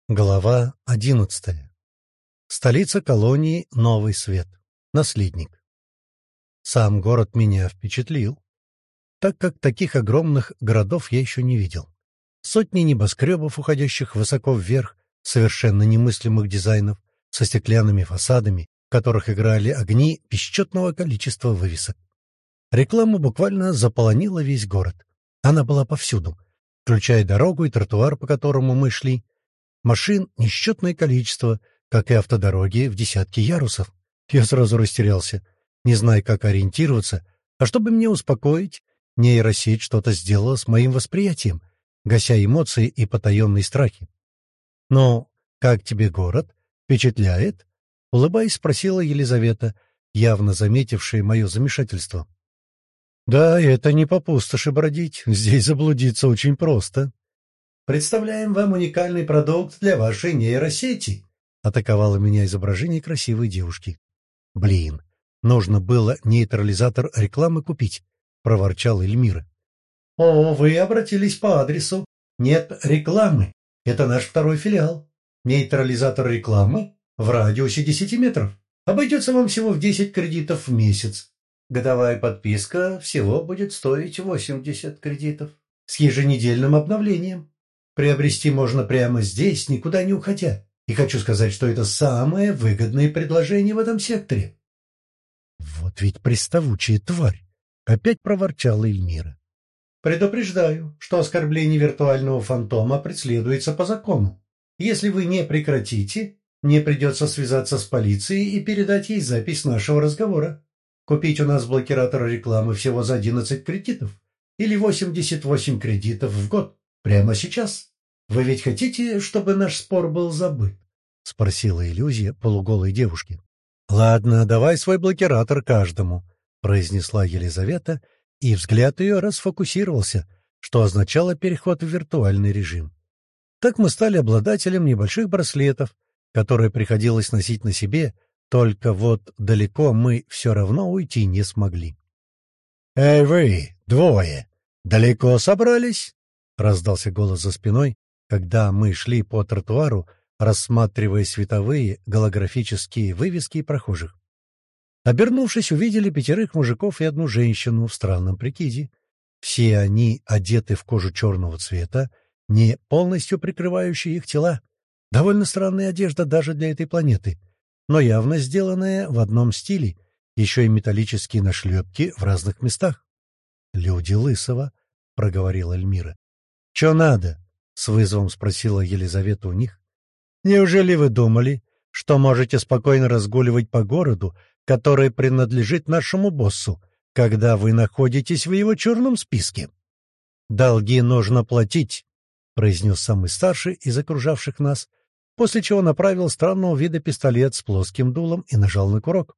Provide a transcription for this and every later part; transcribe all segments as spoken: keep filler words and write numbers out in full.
Глава одиннадцатая. Столица колонии — Новый Свет. Наследник. Сам город меня впечатлил, так как таких огромных городов я еще не видел. Сотни небоскребов, уходящих высоко вверх, совершенно немыслимых дизайнов, со стеклянными фасадами, в которых играли огни бесчетного количества вывесок. Реклама буквально заполонила весь город. Она была повсюду, включая дорогу и тротуар, по которому мы шли. Машин несчетное количество, как и автодороги в десятки ярусов. Я сразу растерялся, не зная, как ориентироваться, а чтобы меня успокоить, нейросеть что-то сделала с моим восприятием, гася эмоции и потаенные страхи. «Ну, как тебе город? Впечатляет?» — улыбаясь, спросила Елизавета, явно заметившая мое замешательство. «Да, это не по пустоши бродить, здесь заблудиться очень просто». «Представляем вам уникальный продукт для вашей нейросети», — атаковало меня изображение красивой девушки. «Блин, нужно было нейтрализатор рекламы купить», — проворчала Эльмира. «О, вы обратились по адресу. Нет рекламы. Это наш второй филиал. Нейтрализатор рекламы в радиусе десяти метров. Обойдется вам всего в десять кредитов в месяц. Годовая подписка всего будет стоить восемьдесят кредитов с еженедельным обновлением. Приобрести можно прямо здесь, никуда не уходя. И хочу сказать, что это самое выгодное предложение в этом секторе». «Вот ведь приставучая тварь!» — опять проворчала Эльмира. «Предупреждаю, что оскорбление виртуального фантома преследуется по закону. Если вы не прекратите, мне придется связаться с полицией и передать ей запись нашего разговора. Купить у нас блокиратор рекламы всего за одиннадцать кредитов или восемьдесят восемь кредитов в год. Прямо сейчас. Вы ведь хотите, чтобы наш спор был забыт?» — спросила иллюзия полуголой девушки. «Ладно, давай свой блокиратор каждому», — произнесла Елизавета, и взгляд ее расфокусировался, что означало переход в виртуальный режим. Так мы стали обладателем небольших браслетов, которые приходилось носить на себе, только вот далеко мы все равно уйти не смогли. «Эй вы, двое, далеко собрались?» — раздался голос за спиной, когда мы шли по тротуару, рассматривая световые голографические вывески прохожих. Обернувшись, увидели пятерых мужиков и одну женщину в странном прикиде. Все они одеты в кожу черного цвета, не полностью прикрывающие их тела. Довольно странная одежда даже для этой планеты, но явно сделанная в одном стиле, еще и металлические нашлепки в разных местах. «Люди Лысого», — проговорила Эльмира. «Че надо?» — с вызовом спросила Елизавета у них. «Неужели вы думали, что можете спокойно разгуливать по городу, который принадлежит нашему боссу, когда вы находитесь в его черном списке? Долги нужно платить», — произнес самый старший из окружавших нас, после чего направил странного вида пистолет с плоским дулом и нажал на курок.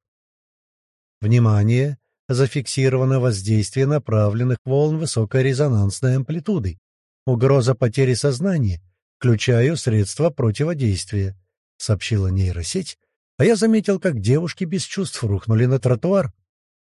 «Внимание! Зафиксировано воздействие направленных волн высокой резонансной амплитуды. Угроза потери сознания. Включаю средства противодействия», — сообщила нейросеть, а я заметил, как девушки без чувств рухнули на тротуар.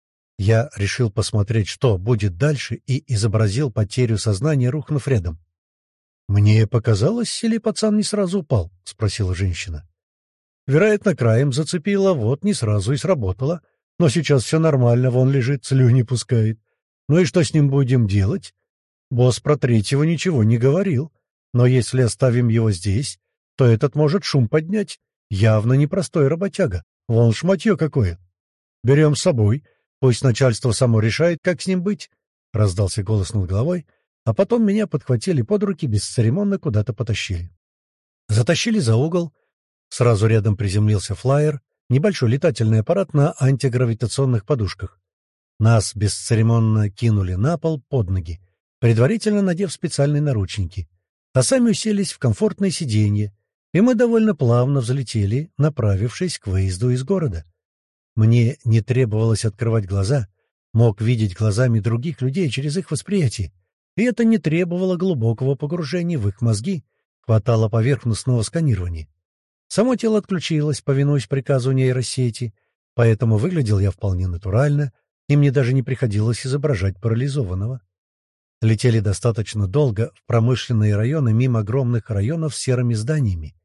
Я решил посмотреть, что будет дальше, и изобразил потерю сознания, рухнув рядом. «Мне показалось, или пацан не сразу упал?» — спросила женщина. «Вероятно, краем зацепило, вот не сразу и сработало. Но сейчас все нормально, вон лежит, слюни пускает. Ну и что с ним будем делать? Босс про третьего ничего не говорил. Но если оставим его здесь, то этот может шум поднять. Явно непростой работяга. Вон шматье какое. Берем с собой. Пусть начальство само решает, как с ним быть», — раздался голос над головой, а потом меня подхватили под руки, бесцеремонно куда-то потащили. Затащили за угол. Сразу рядом приземлился флайер, небольшой летательный аппарат на антигравитационных подушках. Нас бесцеремонно кинули на пол под ноги, предварительно надев специальные наручники, а сами уселись в комфортное сиденье, и мы довольно плавно взлетели, направившись к выезду из города. Мне не требовалось открывать глаза, мог видеть глазами других людей через их восприятие, и это не требовало глубокого погружения в их мозги, хватало поверхностного сканирования. Само тело отключилось, повинуясь приказу нейросети, поэтому выглядел я вполне натурально, и мне даже не приходилось изображать парализованного. Летели достаточно долго в промышленные районы мимо огромных районов с серыми зданиями.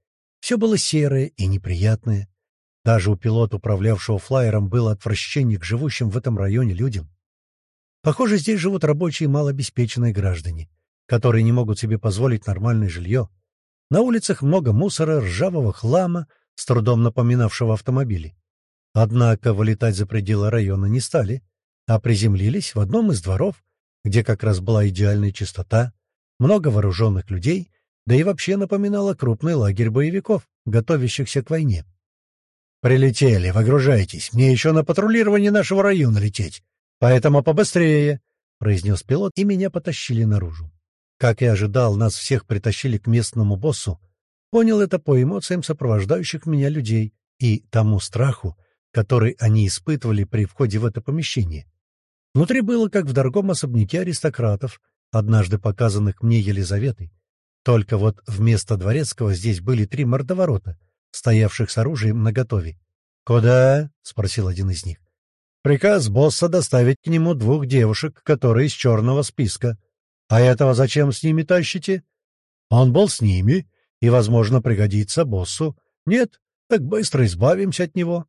Все было серое и неприятное. Даже у пилота, управлявшего флайером, было отвращение к живущим в этом районе людям. Похоже, здесь живут рабочие малообеспеченные граждане, которые не могут себе позволить нормальное жилье. На улицах много мусора, ржавого хлама, с трудом напоминавшего автомобили. Однако вылетать за пределы района не стали, а приземлились в одном из дворов, где как раз была идеальная чистота, много вооруженных людей, да и вообще напоминало крупный лагерь боевиков, готовящихся к войне. «Прилетели, выгружайтесь, мне еще на патрулирование нашего района лететь, поэтому побыстрее», — произнес пилот, и меня потащили наружу. Как и ожидал, нас всех притащили к местному боссу. Понял это по эмоциям сопровождающих меня людей и тому страху, который они испытывали при входе в это помещение. Внутри было, как в дорогом особняке аристократов, однажды показанных мне Елизаветой. Только вот вместо дворецкого здесь были три мордоворота, стоявших с оружием наготове. «Куда?» — спросил один из них. «Приказ босса доставить к нему двух девушек, которые из черного списка. А этого зачем с ними тащите?» «Он был с ними и, возможно, пригодится боссу. Нет, так быстро избавимся от него».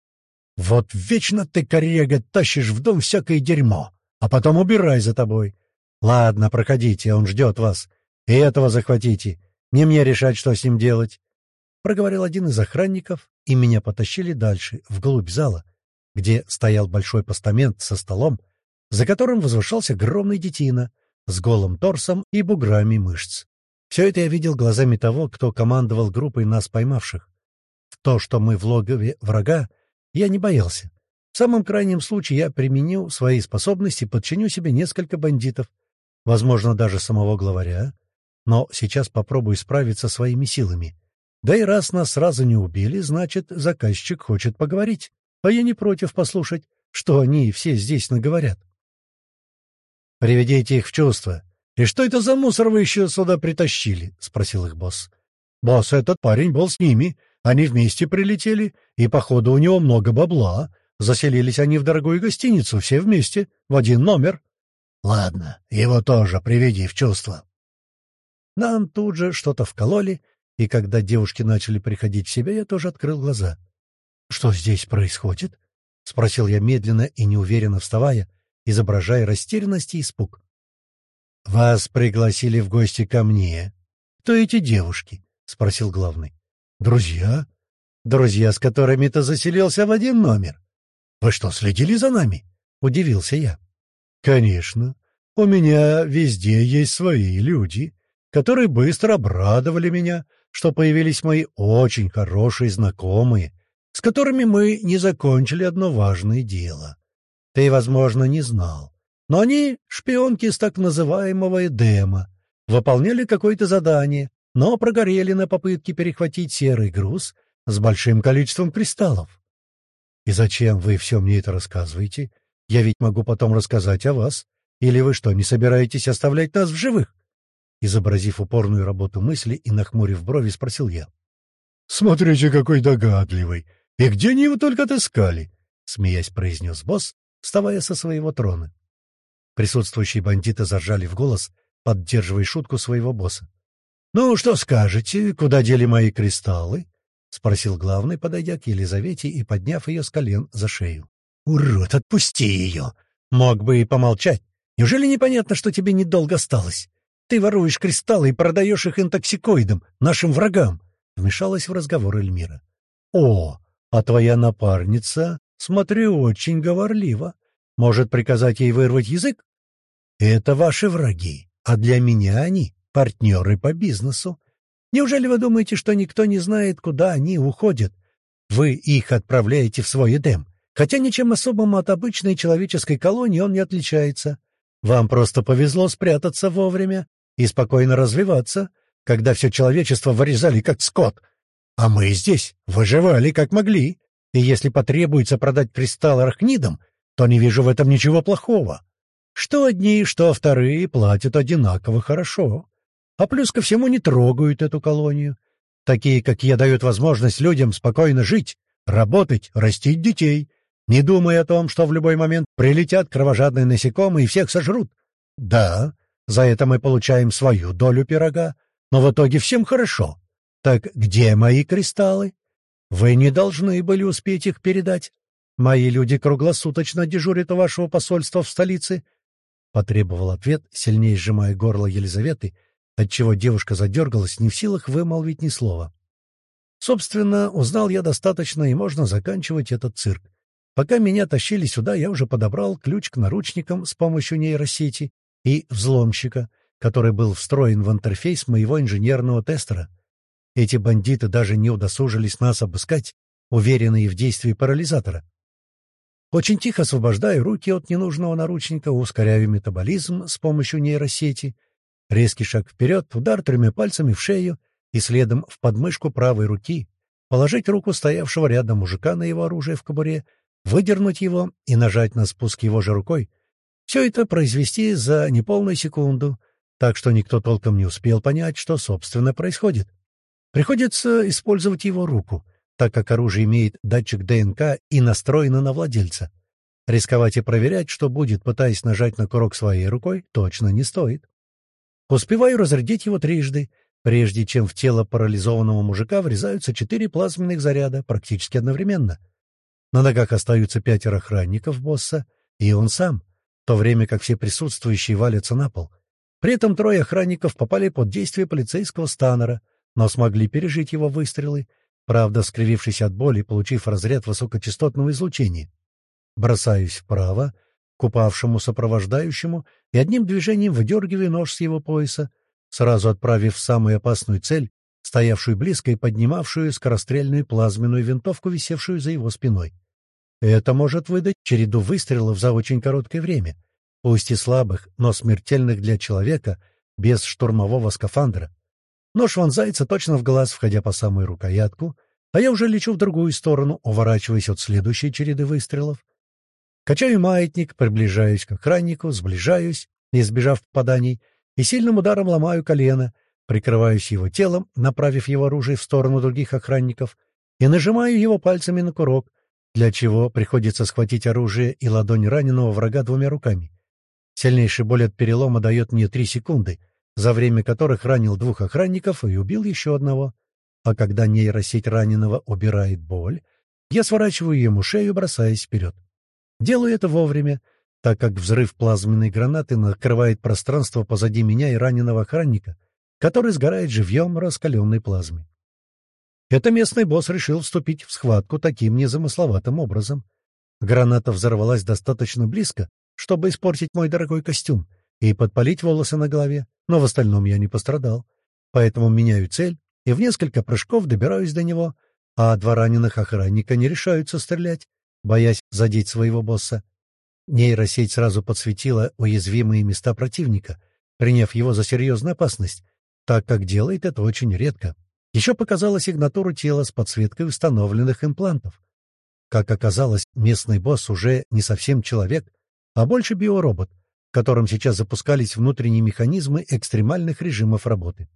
«Вот вечно ты, коррега, тащишь в дом всякое дерьмо, а потом убирай за тобой. Ладно, проходите, он ждет вас. И этого захватите. Не мне решать, что с ним делать», — проговорил один из охранников, и меня потащили дальше, вглубь зала, где стоял большой постамент со столом, за которым возвышался огромный детина с голым торсом и буграми мышц. Все это я видел глазами того, кто командовал группой нас поймавших. В то, что мы в логове врага, я не боялся. В самом крайнем случае я применю свои способности, подчиню себе несколько бандитов, возможно, даже самого главаря, но сейчас попробую справиться своими силами. Да и раз нас сразу не убили, значит, заказчик хочет поговорить, а я не против послушать, что они все здесь наговорят. «Приведите их в чувство. И что это за мусор вы еще сюда притащили?» — спросил их босс. «Босс, этот парень был с ними. Они вместе прилетели, и, походу, у него много бабла. Заселились они в дорогую гостиницу, все вместе, в один номер». «Ладно, его тоже приведи в чувство». Нам тут же что-то вкололи, и когда девушки начали приходить в себя, я тоже открыл глаза. «Что здесь происходит?» — спросил я медленно и неуверенно вставая, изображая растерянность и испуг. «Вас пригласили в гости ко мне. Кто эти девушки?» — спросил главный. «Друзья? Друзья, с которыми ты заселился в один номер. Вы что, следили за нами?» — удивился я. «Конечно. У меня везде есть свои люди, которые быстро обрадовали меня, что появились мои очень хорошие знакомые, с которыми мы не закончили одно важное дело. Ты, возможно, не знал, но они шпионки из так называемого Эдема, выполняли какое-то задание, но прогорели на попытке перехватить серый груз с большим количеством кристаллов. И зачем вы все мне это рассказываете? Я ведь могу потом рассказать о вас. Или вы что, не собираетесь оставлять нас в живых?» Изобразив упорную работу мысли и нахмурив брови, спросил я. «Смотрите, какой догадливый! И где они его только отыскали?» — смеясь произнес босс, вставая со своего трона. Присутствующие бандиты заржали в голос, поддерживая шутку своего босса. «Ну, что скажете, куда дели мои кристаллы?» — спросил главный, подойдя к Елизавете и подняв ее с колен за шею. «Урод, отпусти ее! Мог бы и помолчать. Неужели непонятно, что тебе недолго осталось? Ты воруешь кристаллы и продаешь их интоксикоидам, нашим врагам!» — вмешалась в разговор Эльмира. «О, а твоя напарница, смотрю, очень говорлива. Может, приказать ей вырвать язык? Это ваши враги, а для меня они партнеры по бизнесу. Неужели вы думаете, что никто не знает, куда они уходят? Вы их отправляете в свой Эдем, хотя ничем особым от обычной человеческой колонии он не отличается. Вам просто повезло спрятаться вовремя и спокойно развиваться, когда все человечество вырезали как скот. А мы здесь выживали как могли, и если потребуется продать кристалл арахнидам, то не вижу в этом ничего плохого. Что одни, что вторые платят одинаково хорошо. А плюс ко всему не трогают эту колонию. Такие, как я, дают возможность людям спокойно жить, работать, растить детей, не думая о том, что в любой момент прилетят кровожадные насекомые и всех сожрут. Да, за это мы получаем свою долю пирога, но в итоге всем хорошо. «Так где мои кристаллы? Вы не должны были успеть их передать. Мои люди круглосуточно дежурят у вашего посольства в столице», — потребовал ответ, сильнее сжимая горло Елизаветы, отчего девушка задергалась, не в силах вымолвить ни слова. Собственно, узнал я достаточно, и можно заканчивать этот цирк. Пока меня тащили сюда, я уже подобрал ключ к наручникам с помощью нейросети и взломщика, который был встроен в интерфейс моего инженерного тестера. Эти бандиты даже не удосужились нас обыскать, уверенные в действии парализатора. Очень тихо освобождаю руки от ненужного наручника, ускоряю метаболизм с помощью нейросети. Резкий шаг вперед, удар тремя пальцами в шею и следом в подмышку правой руки, положить руку стоявшего рядом мужика на его оружие в кобуре, выдернуть его и нажать на спуск его же рукой. Все это произвести за неполную секунду, так что никто толком не успел понять, что, собственно, происходит. Приходится использовать его руку, так как оружие имеет датчик ДНК и настроено на владельца. Рисковать и проверять, что будет, пытаясь нажать на курок своей рукой, точно не стоит. Успеваю разрядить его трижды, прежде чем в тело парализованного мужика врезаются четыре плазменных заряда практически одновременно. На ногах остаются пятеро охранников босса, и он сам, в то время как все присутствующие валятся на пол. При этом трое охранников попали под действие полицейского станера, но смогли пережить его выстрелы, правда, скривившись от боли и получив разряд высокочастотного излучения. Бросаюсь вправо, к упавшему сопровождающему, и одним движением выдергиваю нож с его пояса, сразу отправив в самую опасную цель, стоявшую близко и поднимавшую скорострельную плазменную винтовку, висевшую за его спиной. Это может выдать череду выстрелов за очень короткое время, пусть и слабых, но смертельных для человека без штурмового скафандра. Нож вонзается точно в глаз, входя по самую рукоятку, а я уже лечу в другую сторону, уворачиваясь от следующей череды выстрелов. Качаю маятник, приближаюсь к охраннику, сближаюсь, избежав попаданий, и сильным ударом ломаю колено, прикрываюсь его телом, направив его оружие в сторону других охранников, и нажимаю его пальцами на курок, для чего приходится схватить оружие и ладонь раненого врага двумя руками. Сильнейшая боль от перелома дает мне три секунды, за время которых ранил двух охранников и убил еще одного. А когда нейросеть раненого убирает боль, я сворачиваю ему шею, бросаясь вперед. Делаю это вовремя, так как взрыв плазменной гранаты накрывает пространство позади меня и раненого охранника, который сгорает живьем раскаленной плазмой. Это местный босс решил вступить в схватку таким незамысловатым образом. Граната взорвалась достаточно близко, чтобы испортить мой дорогой костюм и подпалить волосы на голове, но в остальном я не пострадал. Поэтому меняю цель и в несколько прыжков добираюсь до него, а два раненых охранника не решаются стрелять, боясь задеть своего босса. Нейросеть сразу подсветила уязвимые места противника, приняв его за серьезную опасность, так как делает это очень редко. Еще показала сигнатуру тела с подсветкой установленных имплантов. Как оказалось, местный босс уже не совсем человек, а больше биоробот, в котором сейчас запускались внутренние механизмы экстремальных режимов работы.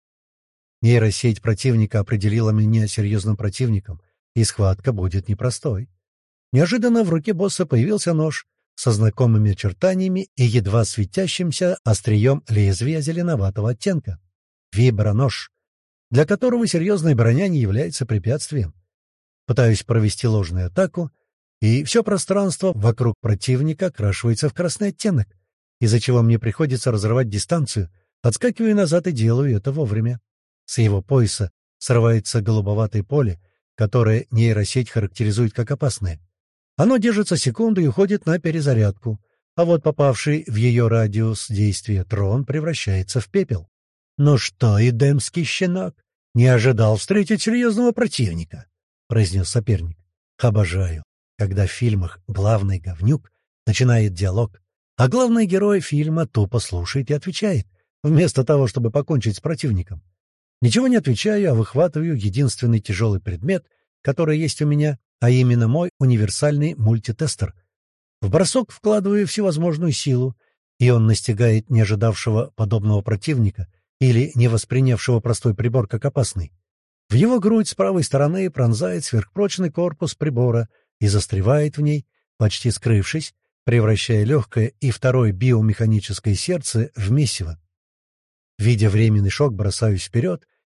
Нейросеть противника определила меня серьезным противником, и схватка будет непростой. Неожиданно в руке босса появился нож со знакомыми очертаниями и едва светящимся острием лезвия зеленоватого оттенка. Вибронож, для которого серьезная броня не является препятствием. Пытаюсь провести ложную атаку, и все пространство вокруг противника окрашивается в красный оттенок, из-за чего мне приходится разрывать дистанцию, отскакиваю назад и делаю это вовремя. С его пояса срывается голубоватое поле, которое нейросеть характеризует как опасное. Оно держится секунду и уходит на перезарядку, а вот попавший в ее радиус действия трон превращается в пепел. «Ну что, эдемский щенок, не ожидал встретить серьезного противника», — произнес соперник. «Обожаю, когда в фильмах главный говнюк начинает диалог, а главный герой фильма тупо слушает и отвечает, вместо того, чтобы покончить с противником. Ничего не отвечаю, а выхватываю единственный тяжелый предмет, который есть у меня, а именно мой универсальный мультитестер. В бросок вкладываю всевозможную силу, и он настигает не ожидавшего подобного противника или не воспринявшего простой прибор как опасный. В его грудь с правой стороны пронзает сверхпрочный корпус прибора и застревает в ней, почти скрывшись, превращая легкое и второе биомеханическое сердце в месиво. Видя временный шок, бросаюсь вперед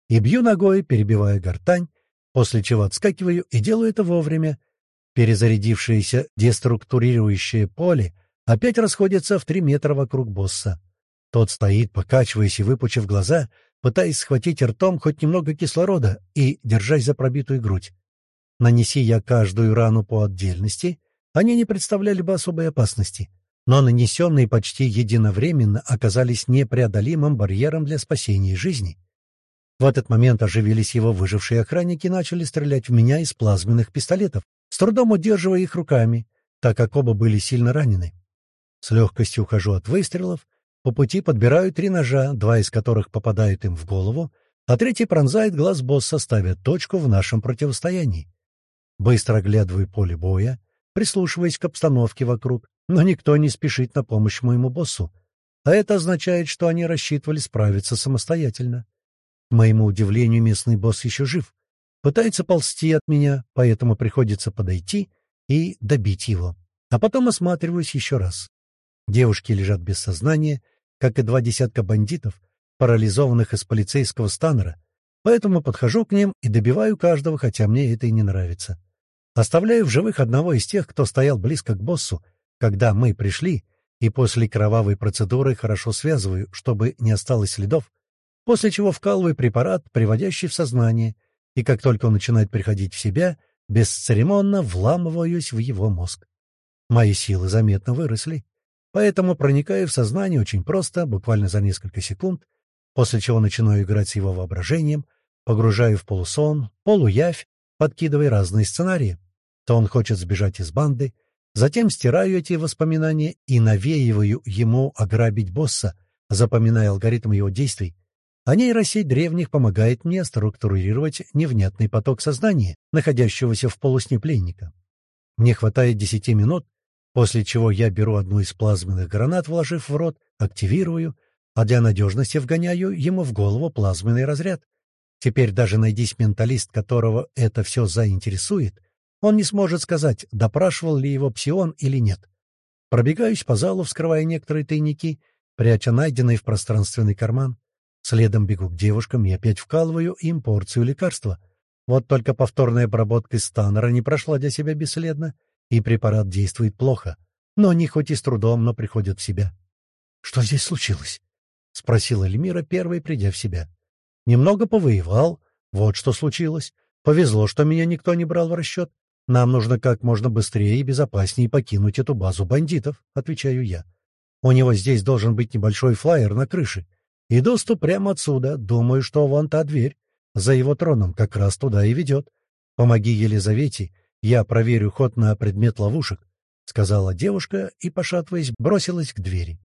и бью ногой, перебивая гортань, после чего отскакиваю и делаю это вовремя. Перезарядившееся деструктурирующее поле опять расходится в три метра вокруг босса. Тот стоит, покачиваясь и выпучив глаза, пытаясь схватить ртом хоть немного кислорода и держась за пробитую грудь. Нанеси я каждую рану по отдельности, они не представляли бы особой опасности, но нанесенные почти единовременно оказались непреодолимым барьером для спасения жизни. В этот момент оживились его выжившие охранники и начали стрелять в меня из плазменных пистолетов, с трудом удерживая их руками, так как оба были сильно ранены. С легкостью ухожу от выстрелов, по пути подбираю три ножа, два из которых попадают им в голову, а третий пронзает глаз босса, ставя точку в нашем противостоянии. Быстро оглядываю поле боя, прислушиваясь к обстановке вокруг, но никто не спешит на помощь моему боссу, а это означает, что они рассчитывали справиться самостоятельно. К моему удивлению, местный босс еще жив, пытается ползти от меня, поэтому приходится подойти и добить его. А потом осматриваюсь еще раз. Девушки лежат без сознания, как и два десятка бандитов, парализованных из полицейского станера, поэтому подхожу к ним и добиваю каждого, хотя мне это и не нравится. Оставляю в живых одного из тех, кто стоял близко к боссу, когда мы пришли, и после кровавой процедуры хорошо связываю, чтобы не осталось следов, после чего вкалываю препарат, приводящий в сознание, и как только он начинает приходить в себя, бесцеремонно вламываюсь в его мозг. Мои силы заметно выросли, поэтому проникаю в сознание очень просто, буквально за несколько секунд, после чего начинаю играть с его воображением, погружаю в полусон, полуявь, подкидывая разные сценарии. То он хочет сбежать из банды, затем стираю эти воспоминания и навеиваю ему ограбить босса, запоминая алгоритм его действий, а нейросеть древних помогает мне структурировать невнятный поток сознания, находящегося в полусне пленника. Мне хватает десяти минут, после чего я беру одну из плазменных гранат, вложив в рот, активирую, а для надежности вгоняю ему в голову плазменный разряд. Теперь даже найдись менталист, которого это все заинтересует, он не сможет сказать, допрашивал ли его псион или нет. Пробегаюсь по залу, вскрывая некоторые тайники, пряча найденные в пространственный карман. Следом бегу к девушкам и опять вкалываю им порцию лекарства. Вот только повторная обработка из станера не прошла для себя бесследно, и препарат действует плохо. Но они хоть и с трудом, но приходят в себя. — Что здесь случилось? — спросила Эльмира, первой придя в себя. — Немного повоевал. Вот что случилось. Повезло, что меня никто не брал в расчет. Нам нужно как можно быстрее и безопаснее покинуть эту базу бандитов, — отвечаю я. У него здесь должен быть небольшой флайер на крыше. И доступ прямо отсюда. Думаю, что вон та дверь за его троном как раз туда и ведет. Помоги Елизавете, я проверю ход на предмет ловушек, — сказала девушка и, пошатываясь, бросилась к двери.